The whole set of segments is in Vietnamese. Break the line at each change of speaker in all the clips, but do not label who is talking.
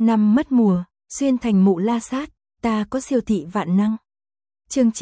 Năm mất mùa, xuyên thành mụ la sát, ta có siêu thị vạn năng. Chương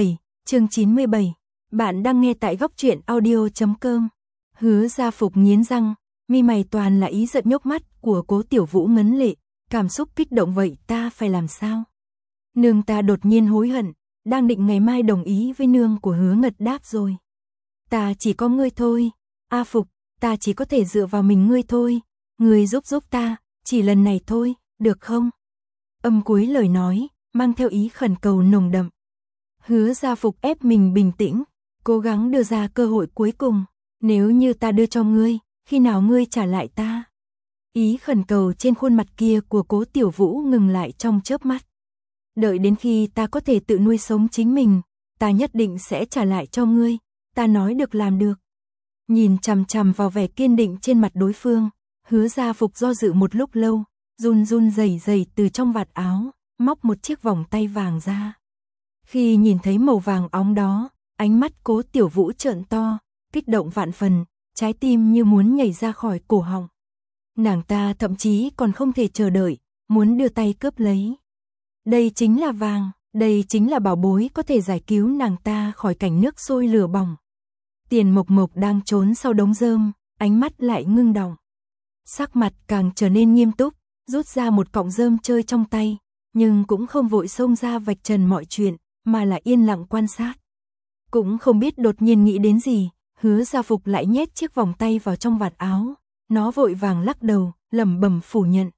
97. Bạn đang nghe tại góc truyện audio.com. Hứa Gia Phục nghiến răng, mi mày toàn là ý giận nhốc mắt của Cố Tiểu Vũ ngấn lệ, cảm xúc kích động vậy ta phải làm sao? Nương ta đột nhiên hối hận, đang định ngày mai đồng ý với nương của Hứa Ngật đáp rồi. Ta chỉ có ngươi thôi, A Phục, ta chỉ có thể dựa vào mình ngươi thôi, ngươi giúp ta, chỉ lần này thôi, được không? Âm cuối lời nói, mang theo ý khẩn cầu nồng đậm. Hứa Gia Phục ép mình bình tĩnh, cố gắng đưa ra cơ hội cuối cùng, nếu như ta đưa cho ngươi, khi nào ngươi trả lại ta? Ý khẩn cầu trên khuôn mặt kia của Cố Tiểu Vũ ngừng lại trong chớp mắt. Đợi đến khi ta có thể tự nuôi sống chính mình, ta nhất định sẽ trả lại cho ngươi, ta nói được làm được. Nhìn chằm chằm vào vẻ kiên định trên mặt đối phương, Hứa Gia Phục do dự một lúc lâu, run rẩy từ trong vạt áo, móc một chiếc vòng tay vàng ra. Khi nhìn thấy màu vàng óng đó, ánh mắt Cố Tiểu Vũ trợn to, kích động vạn phần, trái tim như muốn nhảy ra khỏi cổ họng. Nàng ta thậm chí còn không thể chờ đợi, muốn đưa tay cướp lấy. Đây chính là vàng, đây chính là bảo bối có thể giải cứu nàng ta khỏi cảnh nước sôi lửa bỏng. Tiền Mộc Mộc đang trốn sau đống rơm, ánh mắt lại ngưng đọng. Sắc mặt càng trở nên nghiêm túc, rút ra một cọng rơm chơi trong tay, nhưng cũng không vội xông ra vạch trần mọi chuyện, mà là yên lặng quan sát. Cũng không biết đột nhiên nghĩ đến gì, Hứa Gia Phục lại nhét chiếc vòng tay vào trong vạt áo, nó vội vàng lắc đầu, lẩm bẩm phủ nhận.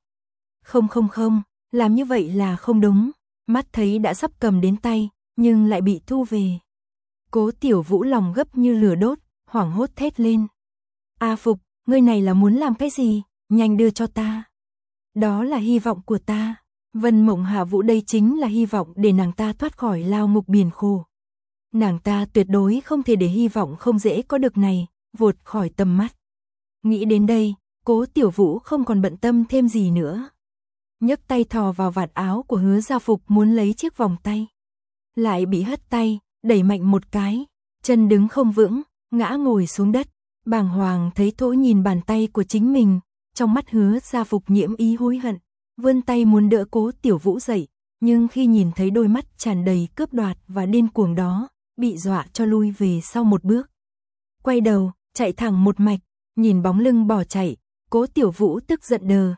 Không, làm như vậy là không đúng, mắt thấy đã sắp cầm đến tay, nhưng lại bị thu về. Cố Tiểu Vũ lòng gấp như lửa đốt, hoảng hốt thét lên. A Phục, ngươi này là muốn làm cái gì, nhanh đưa cho ta. Đó là hy vọng của ta, Vân Mộng Hạ Vũ đây chính là hy vọng để nàng ta thoát khỏi lao ngục biển khổ. Nàng ta tuyệt đối không thể để hy vọng không dễ có được này, vụt khỏi tầm mắt. Nghĩ đến đây, Cố Tiểu Vũ không còn bận tâm thêm gì nữa. Nhấc tay thò vào vạt áo của Hứa Gia Phục muốn lấy chiếc vòng tay. Lại bị hất tay, đẩy mạnh một cái, chân đứng không vững, ngã ngồi xuống đất, bàng hoàng thấy thối nhìn bàn tay của chính mình, trong mắt Hứa Gia Phục nhiễm ý hối hận, vươn tay muốn đỡ Cố Tiểu Vũ dậy, nhưng khi nhìn thấy đôi mắt tràn đầy cướp đoạt và điên cuồng đó, bị dọa cho lui về sau một bước. Quay đầu, chạy thẳng một mạch, nhìn bóng lưng bỏ chạy, Cố Tiểu Vũ tức giận đờ,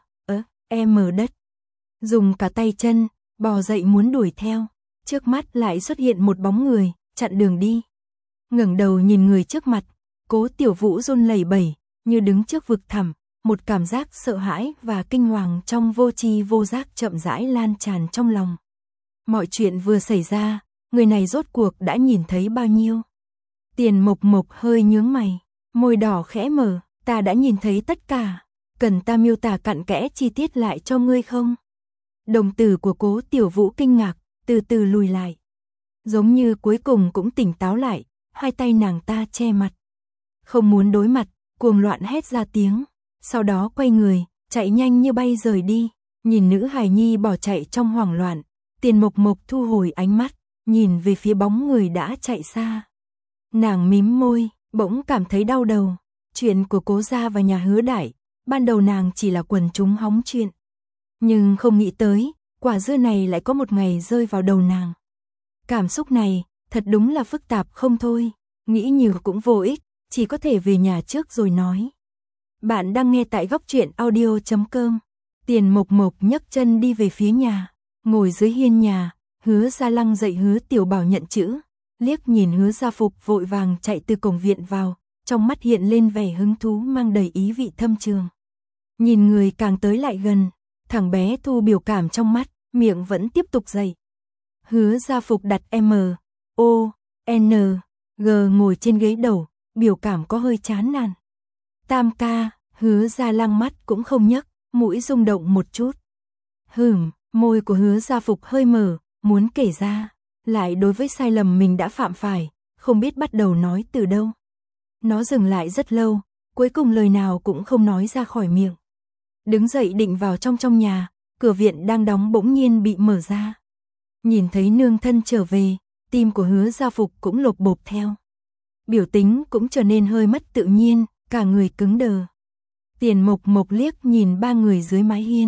đất. Dùng cả tay chân, bò dậy muốn đuổi theo, trước mắt lại xuất hiện một bóng người, chặn đường đi. Ngẩng đầu nhìn người trước mặt, Cố Tiểu Vũ run lẩy bẩy, như đứng trước vực thẳm, một cảm giác sợ hãi và kinh hoàng trong vô tri vô giác chậm rãi lan tràn trong lòng. Mọi chuyện vừa xảy ra, người này rốt cuộc đã nhìn thấy bao nhiêu? Tiền Mộc Mộc hơi nhướng mày, môi đỏ khẽ mở, ta đã nhìn thấy tất cả, cần ta miêu tả cặn kẽ chi tiết lại cho ngươi không? Đồng tử của Cố Tiểu Vũ kinh ngạc, từ từ lùi lại. Giống như cuối cùng cũng tỉnh táo lại, hai tay nàng ta che mặt. Không muốn đối mặt, cuồng loạn hét ra tiếng, sau đó quay người, chạy nhanh như bay rời đi. Nhìn nữ hài nhi bỏ chạy trong hoảng loạn, Tiền Mộc Mộc thu hồi ánh mắt, nhìn về phía bóng người đã chạy xa. Nàng mím môi, bỗng cảm thấy đau đầu. Chuyện của Cố gia và nhà Hứa Đại, ban đầu nàng chỉ là quần chúng hóng chuyện. Nhưng không nghĩ tới, quả dưa này lại có một ngày rơi vào đầu nàng. Cảm xúc này, thật đúng là phức tạp không thôi, nghĩ nhiều cũng vô ích, chỉ có thể về nhà trước rồi nói. Bạn đang nghe tại góc truyện audio.com. Tiền Mộc Mộc nhấc chân đi về phía nhà, ngồi dưới hiên nhà, Hứa Gia Lăng dạy Hứa Tiểu Bảo nhận chữ, liếc nhìn Hứa Gia Phục vội vàng chạy từ cổng viện vào, trong mắt hiện lên vẻ hứng thú mang đầy ý vị thâm trường. Nhìn người càng tới lại gần, thằng bé thu biểu cảm trong mắt, miệng vẫn tiếp tục dạy. Hứa Gia Phục đặt M.O.N.G ngồi trên ghế đầu, biểu cảm có hơi chán nản. Tam ca, Hứa Gia Lăng mắt cũng không nhấc, mũi rung động một chút. Môi của Hứa Gia Phục hơi mở, muốn kể ra, lại đối với sai lầm mình đã phạm phải, không biết bắt đầu nói từ đâu. Nó dừng lại rất lâu, cuối cùng lời nào cũng không nói ra khỏi miệng. Đứng dậy định vào trong nhà, cửa viện đang đóng bỗng nhiên bị mở ra. Nhìn thấy nương thân trở về, tim của Hứa Gia Phục cũng lột bột theo. Biểu tính cũng trở nên hơi mất tự nhiên, cả người cứng đờ. Tiền Mộc Mộc liếc nhìn ba người dưới mái hiên,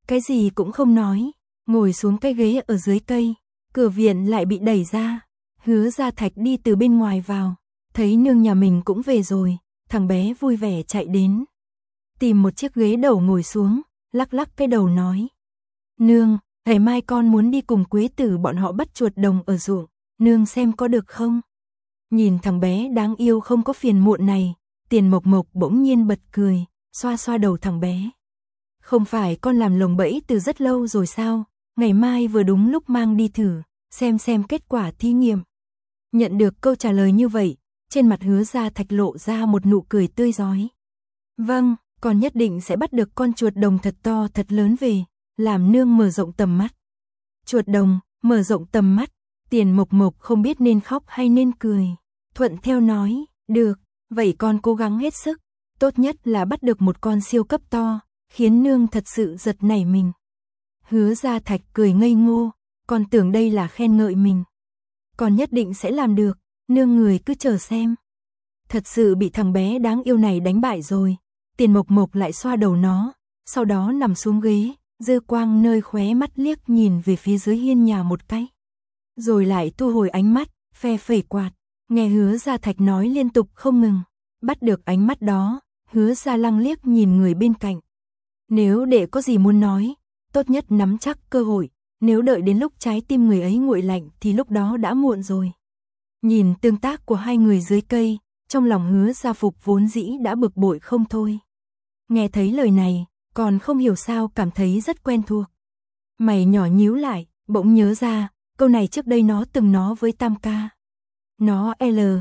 cái gì cũng không nói, ngồi xuống cái ghế ở dưới cây, cửa viện lại bị đẩy ra. Hứa Gia Thạch đi từ bên ngoài vào, thấy nương nhà mình cũng về rồi, thằng bé vui vẻ chạy đến. Tìm một chiếc ghế đầu ngồi xuống, lắc lắc cái đầu nói. Nương, ngày mai con muốn đi cùng Quế Tử bọn họ bắt chuột đồng ở ruộng, nương xem có được không? Nhìn thằng bé đáng yêu không có phiền muộn này, Tiền Mộc Mộc bỗng nhiên bật cười, xoa xoa đầu thằng bé. Không phải con làm lồng bẫy từ rất lâu rồi sao, ngày mai vừa đúng lúc mang đi thử, xem kết quả thí nghiệm. Nhận được câu trả lời như vậy, trên mặt Hứa Gia Thạch lộ ra một nụ cười tươi rói. Vâng, con nhất định sẽ bắt được con chuột đồng thật to thật lớn về, làm nương mở rộng tầm mắt. Chuột đồng, mở rộng tầm mắt, Tiền Mộc Mộc không biết nên khóc hay nên cười. Thuận theo nói, được, vậy con cố gắng hết sức, tốt nhất là bắt được một con siêu cấp to, khiến nương thật sự giật nảy mình. Hứa Gia Thạch cười ngây ngô, con tưởng đây là khen ngợi mình. Con nhất định sẽ làm được, nương người cứ chờ xem. Thật sự bị thằng bé đáng yêu này đánh bại rồi. Tiền Mộc Mộc lại xoa đầu nó, sau đó nằm xuống ghế, dư quang nơi khóe mắt liếc nhìn về phía dưới hiên nhà một cái. Rồi lại thu hồi ánh mắt, phe phẩy quạt, nghe Hứa Gia Thạch nói liên tục không ngừng. Bắt được ánh mắt đó, Hứa Gia Lăng liếc nhìn người bên cạnh. Nếu đệ có gì muốn nói, tốt nhất nắm chắc cơ hội, nếu đợi đến lúc trái tim người ấy nguội lạnh thì lúc đó đã muộn rồi. Nhìn tương tác của hai người dưới cây, trong lòng Hứa Gia Phục vốn dĩ đã bực bội không thôi. Nghe thấy lời này, còn không hiểu sao cảm thấy rất quen thuộc. Mày nhỏ nhíu lại, bỗng nhớ ra, câu này trước đây nó từng nói với Tam ca. Nó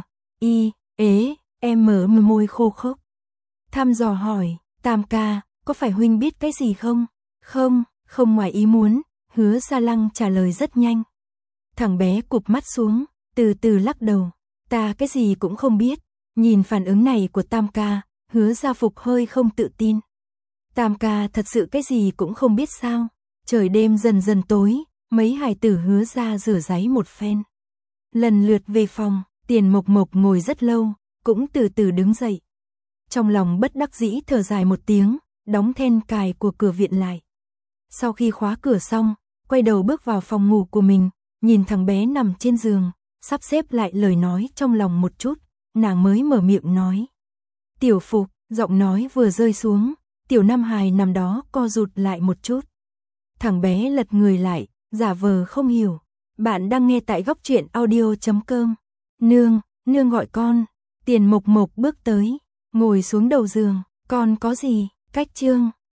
môi khô khốc. Thăm dò hỏi, Tam ca, có phải huynh biết cái gì không? Không, không ngoài ý muốn, Hứa Gia Lăng trả lời rất nhanh. Thằng bé cụp mắt xuống, từ từ lắc đầu, ta cái gì cũng không biết. Nhìn phản ứng này của Tam ca, Hứa Gia Phục hơi không tự tin. Tam ca thật sự cái gì cũng không biết sao? Trời đêm dần dần tối, mấy hài tử Hứa Gia rửa ráy một phen. Lần lượt về phòng, Tiền Mộc Mộc ngồi rất lâu, cũng từ từ đứng dậy. Trong lòng bất đắc dĩ thở dài một tiếng, đóng then cài của cửa viện lại. Sau khi khóa cửa xong, quay đầu bước vào phòng ngủ của mình, nhìn thằng bé nằm trên giường, sắp xếp lại lời nói trong lòng một chút, nàng mới mở miệng nói. Tiểu Phục, giọng nói vừa rơi xuống, Tiểu Nam Hài nằm đó co rụt lại một chút. Thằng bé lật người lại, giả vờ không hiểu. Bạn đang nghe tại góc truyện audio.com. Nương gọi con. Tiền Mộc Mộc bước tới, ngồi xuống đầu giường. Con có gì? Cách chương.